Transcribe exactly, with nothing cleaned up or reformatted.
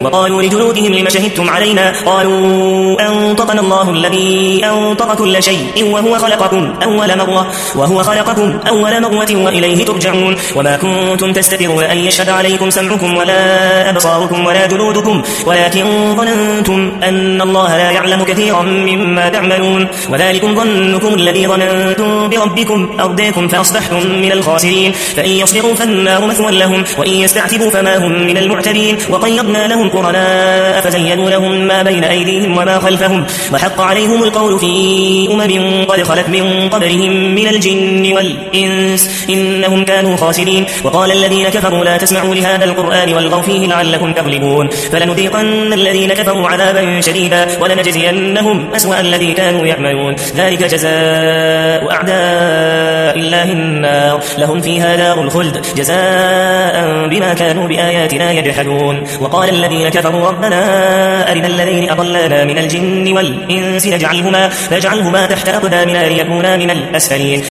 وقالوا لجلودهم لم شهدتم علينا قالوا أنطقنا الله الذي أنطق كل شيء وهو خلقكم أول مرة وهو خلقكم أول مرة وإليه ترجعون وما كنتم تستترون أن يشهد عليكم سمعكم ولا أبصاركم ولا جلودكم ولكن ظننتم أن الله لا يعلم كثيرا مما تعملون وذلكم ظنكم الذي ظننتم بربكم أرداكم فأصبحتم من الخاسرين فإن يصبروا فالنار مثوى لهم وإن يستعتبوا فما هم من المعتبين وقيضنا لهم قرناء فزينوا لهم ما بين أيديهم وما خلفهم وحق عليهم القول في أمم قد خلت من قبلهم من الجن والإنس إنهم كانوا خاسرين وقال الذين كفروا لا تسمعوا لهذا القرآن والغوا فيه لعلكم تغلبون فلنذيقن الذين كفروا عذابا شديدا ولنجزينهم أسوأ الذي كانوا يعملون ذلك جزاء أعداء الله النار لهم فيها دار الخلد جزاء بما كانوا بآياتنا يجحدون وقال الذين كفروا ربنا أرنا الذين أضلانا من الجن والإنس نجعلهما, نجعلهما تحت أقدامنا ليكونا من الأسفلين